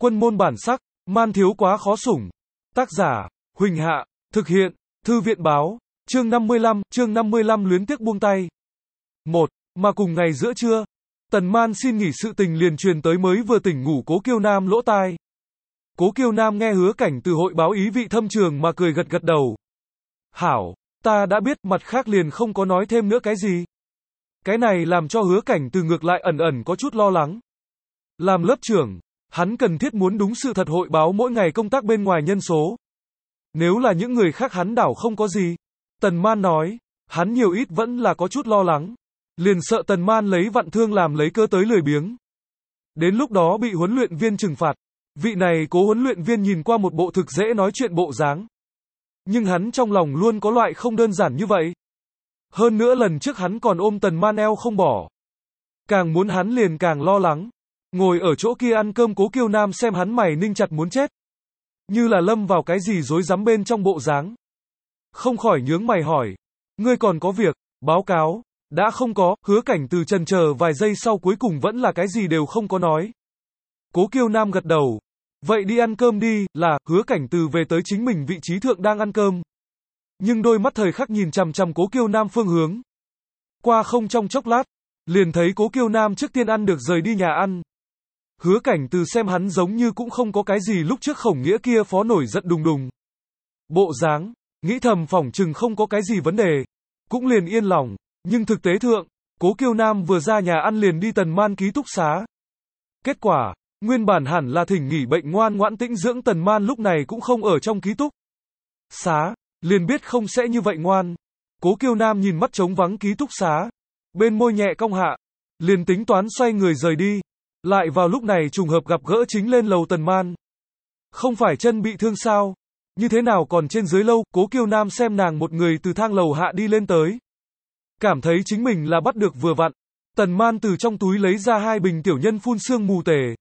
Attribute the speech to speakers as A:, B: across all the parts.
A: Quân môn bản sắc, man thiếu quá khó sủng. Tác giả, Huỳnh Hạ, thực hiện, Thư viện báo, chương 55 luyến tiếc buông tay. 1. Mà cùng ngày giữa trưa, Tần Man xin nghỉ sự tình liền truyền tới mới vừa tỉnh ngủ Cố Kiêu Nam lỗ tai. Cố Kiêu Nam nghe Hứa Cảnh Từ hội báo ý vị thâm trường mà cười gật gật đầu. Hảo, ta đã biết, mặt khác liền không có nói thêm nữa cái gì. Cái này làm cho Hứa Cảnh Từ ngược lại ẩn ẩn có chút lo lắng. Làm lớp trưởng, hắn cần thiết muốn đúng sự thật hội báo mỗi ngày công tác bên ngoài nhân số. Nếu là những người khác hắn đảo không có gì. Tần Man nói, hắn nhiều ít vẫn là có chút lo lắng. Liền sợ Tần Man lấy vặn thương làm lấy cơ tới lười biếng. Đến lúc đó bị huấn luyện viên trừng phạt. Vị này Cố huấn luyện viên nhìn qua một bộ thực dễ nói chuyện bộ dáng. Nhưng hắn trong lòng luôn có loại không đơn giản như vậy. Hơn nữa lần trước hắn còn ôm Tần Man eo không bỏ. Càng muốn hắn liền càng lo lắng. Ngồi ở chỗ kia ăn cơm Cố Kiêu Nam xem hắn mày ninh chặt muốn chết. Như là lâm vào cái gì rối rắm bên trong bộ dáng. Không khỏi nhướng mày hỏi. Ngươi còn có việc, báo cáo. Đã không có, Hứa Cảnh Từ chần chờ vài giây sau cuối cùng vẫn là cái gì đều không có nói. Cố Kiêu Nam gật đầu. Vậy đi ăn cơm đi, là, Hứa Cảnh Từ về tới chính mình vị trí thượng đang ăn cơm. Nhưng đôi mắt thời khắc nhìn chằm chằm Cố Kiêu Nam phương hướng. Qua không trong chốc lát, liền thấy Cố Kiêu Nam trước tiên ăn được rời đi nhà ăn. Hứa Cảnh Từ xem hắn giống như cũng không có cái gì lúc trước Khổng Nghĩa kia phó nổi giận đùng đùng. Bộ dáng, nghĩ thầm phỏng chừng không có cái gì vấn đề. Cũng liền yên lòng, nhưng thực tế thượng, Cố Kiêu Nam vừa ra nhà ăn liền đi Tần Man ký túc xá. Kết quả, nguyên bản hẳn là thỉnh nghỉ bệnh ngoan ngoãn tĩnh dưỡng Tần Man lúc này cũng không ở trong ký túc xá, liền biết không sẽ như vậy ngoan. Cố Kiêu Nam nhìn mắt trống vắng ký túc xá, bên môi nhẹ cong hạ, liền tính toán xoay người rời đi. Lại vào lúc này trùng hợp gặp gỡ chính lên lầu Tần Man. Không phải chân bị thương sao? Như thế nào còn trên dưới lâu? Cố Kiêu Nam xem nàng một người từ thang lầu hạ đi lên tới. Cảm thấy chính mình là bắt được vừa vặn. Tần Man từ trong túi lấy ra 2 bình tiểu nhân phun sương mù tề.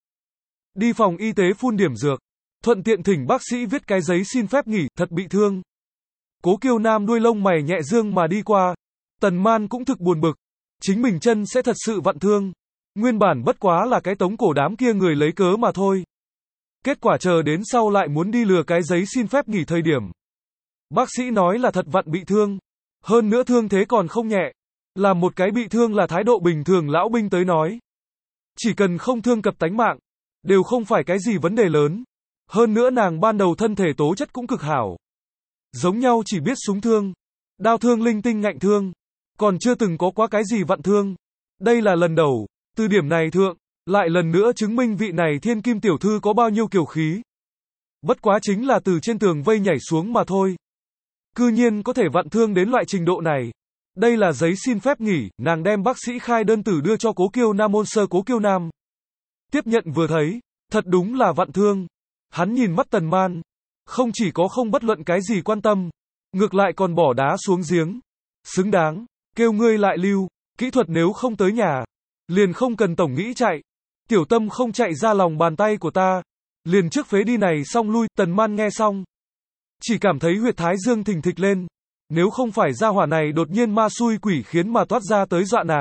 A: Đi phòng y tế phun điểm dược. Thuận tiện thỉnh bác sĩ viết cái giấy xin phép nghỉ, thật bị thương. Cố Kiêu Nam đuôi lông mày nhẹ dương mà đi qua. Tần Man cũng thực buồn bực. Chính mình chân sẽ thật sự vặn thương. Nguyên bản bất quá là cái tống cổ đám kia người lấy cớ mà thôi. Kết quả chờ đến sau lại muốn đi lừa cái giấy xin phép nghỉ thời điểm. Bác sĩ nói là thật vặn bị thương. Hơn nữa thương thế còn không nhẹ. Làm một cái bị thương là thái độ bình thường lão binh tới nói. Chỉ cần không thương cập tánh mạng, đều không phải cái gì vấn đề lớn. Hơn nữa nàng ban đầu thân thể tố chất cũng cực hảo. Giống nhau chỉ biết súng thương, đao thương linh tinh ngạnh thương. Còn chưa từng có quá cái gì vặn thương. Đây là lần đầu. Từ điểm này thượng, lại lần nữa chứng minh vị này thiên kim tiểu thư có bao nhiêu kiều khí. Bất quá chính là từ trên tường vây nhảy xuống mà thôi. Cư nhiên có thể vặn thương đến loại trình độ này. Đây là giấy xin phép nghỉ, nàng đem bác sĩ khai đơn tử đưa cho Cố Kiêu Nam ôn sơ. Cố Kiêu Nam tiếp nhận vừa thấy, thật đúng là vặn thương. Hắn nhìn mắt Tần Man, không chỉ có không bất luận cái gì quan tâm, ngược lại còn bỏ đá xuống giếng. Xứng đáng, kêu ngươi lại lưu, kỹ thuật nếu không tới nhà, liền không cần tổng nghĩ chạy. Tiểu Tâm không chạy ra lòng bàn tay của ta, liền trước phế đi này xong lui. Tần Man nghe xong, chỉ cảm thấy huyệt thái dương thình thịch lên. Nếu không phải gia hỏa này đột nhiên ma xui quỷ khiến mà toát ra tới dọa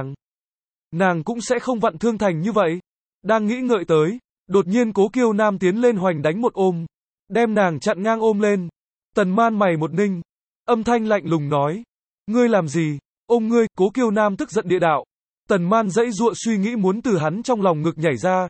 A: nàng cũng sẽ không vặn thương thành như vậy. Đang nghĩ ngợi tới, đột nhiên Cố Kiêu Nam tiến lên hoành đánh một ôm, đem nàng chặn ngang ôm lên. Tần Man mày một ninh, âm thanh lạnh lùng nói, ngươi làm gì, ôm ngươi. Cố Kiêu Nam tức giận địa đạo. Tần Man dãy dụa suy nghĩ muốn từ hắn trong lòng ngực nhảy ra.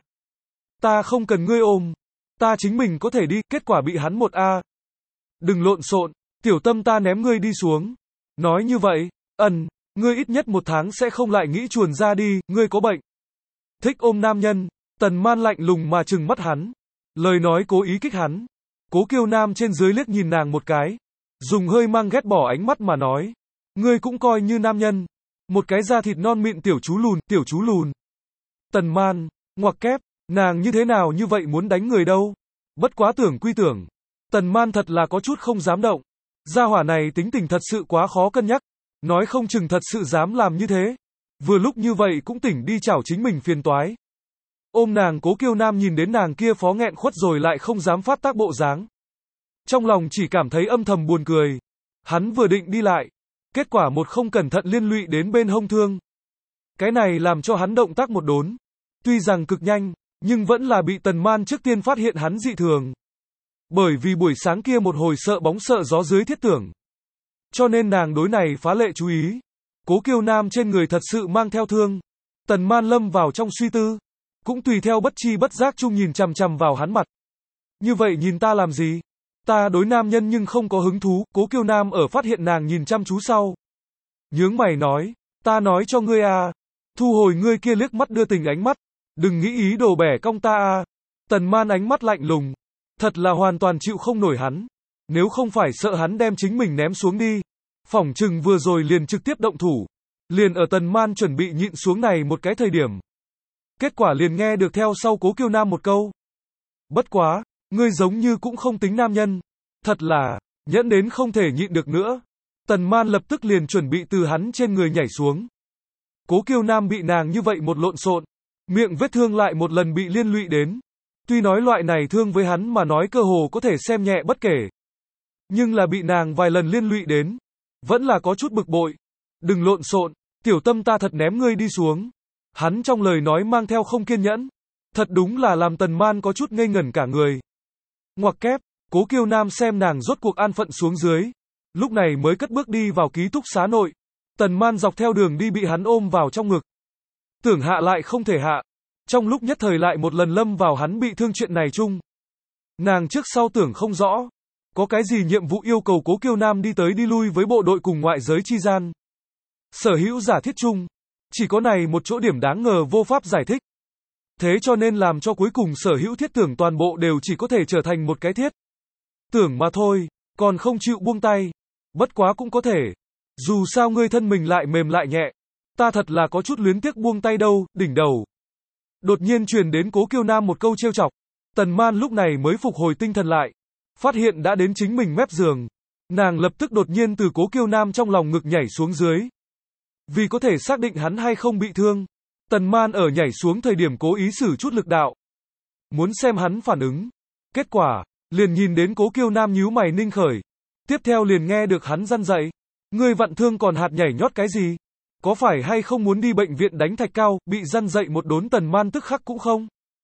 A: Ta không cần ngươi ôm, ta chính mình có thể đi. Kết quả bị hắn một a. Đừng lộn xộn, Tiểu Tâm ta ném ngươi đi xuống. Nói như vậy, ngươi ít nhất 1 tháng sẽ không lại nghĩ chuồn ra đi, ngươi có bệnh. Thích ôm nam nhân. Tần Man lạnh lùng mà trừng mắt hắn. Lời nói cố ý kích hắn. Cố Kiêu Nam trên dưới liếc nhìn nàng một cái, dùng hơi mang ghét bỏ ánh mắt mà nói, ngươi cũng coi như nam nhân. Một cái da thịt non mịn tiểu chú lùn. Tần Man, ngoặc kép, nàng như thế nào như vậy muốn đánh người đâu. Bất quá tưởng quy tưởng. Tần Man thật là có chút không dám động. Gia hỏa này tính tình thật sự quá khó cân nhắc. Nói không chừng thật sự dám làm như thế. Vừa lúc như vậy cũng tỉnh đi chảo chính mình phiền toái. Ôm nàng Cố Kiêu Nam nhìn đến nàng kia phó nghẹn khuất rồi lại không dám phát tác bộ dáng. Trong lòng chỉ cảm thấy âm thầm buồn cười. Hắn vừa định đi lại. Kết quả một không cẩn thận liên lụy đến bên hông thương. Cái này làm cho hắn động tác một đốn. Tuy rằng cực nhanh, Nhưng vẫn là bị Tần Man trước tiên phát hiện hắn dị thường. Bởi vì buổi sáng kia một hồi sợ bóng sợ gió dưới thiết tưởng. Cho nên nàng đối này phá lệ chú ý. Cố Kiêu Nam trên người thật sự mang theo thương. Tần Man lâm vào trong suy tư. Cũng tùy theo bất chi bất giác chung nhìn chằm chằm vào hắn mặt. Như vậy nhìn ta làm gì? Ta đối nam nhân nhưng không có hứng thú. Cố Kiêu Nam ở phát hiện nàng nhìn chăm chú sau. Nhướng mày nói. Ta nói cho ngươi à. Thu hồi ngươi kia liếc mắt đưa tình ánh mắt. Đừng nghĩ ý đồ bẻ cong ta à. Tần Man ánh mắt lạnh lùng. Thật là hoàn toàn chịu không nổi hắn. Nếu không phải sợ hắn đem chính mình ném xuống đi. Phỏng chừng vừa rồi liền trực tiếp động thủ. Liền ở Tần Man chuẩn bị nhịn xuống này một cái thời điểm. Kết quả liền nghe được theo sau Cố Kiêu Nam một câu. Bất quá, ngươi giống như cũng không tính nam nhân. Thật là, nhẫn đến không thể nhịn được nữa. Tần Man lập tức liền chuẩn bị từ hắn trên người nhảy xuống. Cố Kiêu Nam bị nàng như vậy một lộn xộn. Miệng vết thương lại một lần bị liên lụy đến. Tuy nói loại này thương với hắn mà nói cơ hồ có thể xem nhẹ bất kể. Nhưng là bị nàng vài lần liên lụy đến. Vẫn là có chút bực bội. Đừng lộn xộn, tiểu tâm ta thật ném ngươi đi xuống. Hắn trong lời nói mang theo không kiên nhẫn. Thật đúng là làm Tần Man có chút ngây ngẩn cả người. Ngoặc kép, Cố Kiêu Nam xem nàng rốt cuộc an phận xuống dưới. Lúc này mới cất bước đi vào ký túc xá nội. Tần Man dọc theo đường đi bị hắn ôm vào trong ngực. Tưởng hạ lại không thể hạ. Trong lúc nhất thời lại một lần lâm vào hắn bị thương chuyện này chung. Nàng trước sau tưởng không rõ. Có cái gì nhiệm vụ yêu cầu Cố Kiêu Nam đi tới đi lui với bộ đội cùng ngoại giới chi gian. Sở hữu giả thiết chung. Chỉ có này một chỗ điểm đáng ngờ vô pháp giải thích. Thế cho nên làm cho cuối cùng sở hữu thiết tưởng toàn bộ đều chỉ có thể trở thành một cái thiết. Tưởng mà thôi, còn không chịu buông tay. Bất quá cũng có thể. Dù sao ngươi thân mình lại mềm lại nhẹ. Ta thật là có chút luyến tiếc buông tay đâu, đỉnh đầu. Đột nhiên truyền đến Cố Kiêu Nam một câu trêu chọc. Tần Man lúc này mới phục hồi tinh thần lại. Phát hiện đã đến chính mình mép giường. Nàng lập tức đột nhiên từ Cố Kiêu Nam trong lòng ngực nhảy xuống dưới. Vì có thể xác định hắn hay không bị thương. Tần Man ở nhảy xuống thời điểm cố ý sử chút lực đạo. Muốn xem hắn phản ứng. Kết quả, liền nhìn đến Cố Kiêu Nam nhíu mày ninh khởi. Tiếp theo liền nghe được hắn răn dậy. Ngươi vặn thương còn hạt nhảy nhót cái gì? Có phải hay không muốn đi bệnh viện đánh thạch cao, bị răn dậy một đốn Tần Man tức khắc cũng không?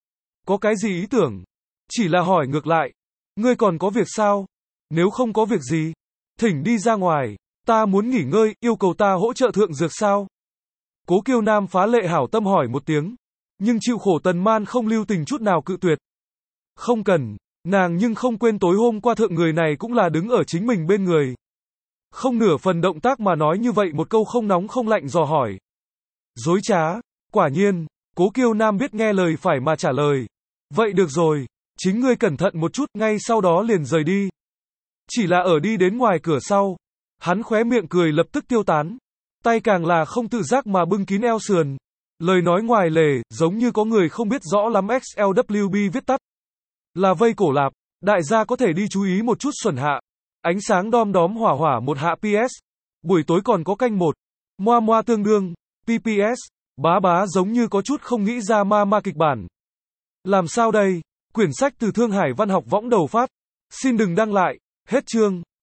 A: Có cái gì ý tưởng? Chỉ là hỏi ngược lại. Ngươi còn có việc sao? Nếu không có việc gì, thỉnh đi ra ngoài. Ta muốn nghỉ ngơi, yêu cầu ta hỗ trợ thượng dược sao? Cố Kiêu Nam phá lệ hảo tâm hỏi một tiếng. Nhưng chịu khổ Tần Man không lưu tình chút nào cự tuyệt. Không cần, nàng nhưng không quên tối hôm qua thượng người này cũng là đứng ở chính mình bên người. Không nửa phần động tác mà nói như vậy một câu không nóng không lạnh dò hỏi. Dối trá, quả nhiên, Cố Kiêu Nam biết nghe lời phải mà trả lời. Vậy được rồi, chính ngươi cẩn thận một chút, ngay sau đó liền rời đi. Chỉ là ở đi đến ngoài cửa sau, hắn khóe miệng cười lập tức tiêu tán. Tay càng là không tự giác mà bưng kín eo sườn. Lời nói ngoài lề, giống như có người không biết rõ lắm XLWB viết tắt. Là vây cổ lạp, đại gia có thể đi chú ý một chút xuẩn hạ. Ánh sáng đom đóm hỏa hỏa một hạ PS. Buổi tối còn có canh một. Moa moa tương đương, PPS. Bá bá giống như có chút không nghĩ ra ma kịch bản. Làm sao đây? Quyển sách từ Thương Hải Văn học võng đầu phát. Xin đừng đăng lại. Hết chương.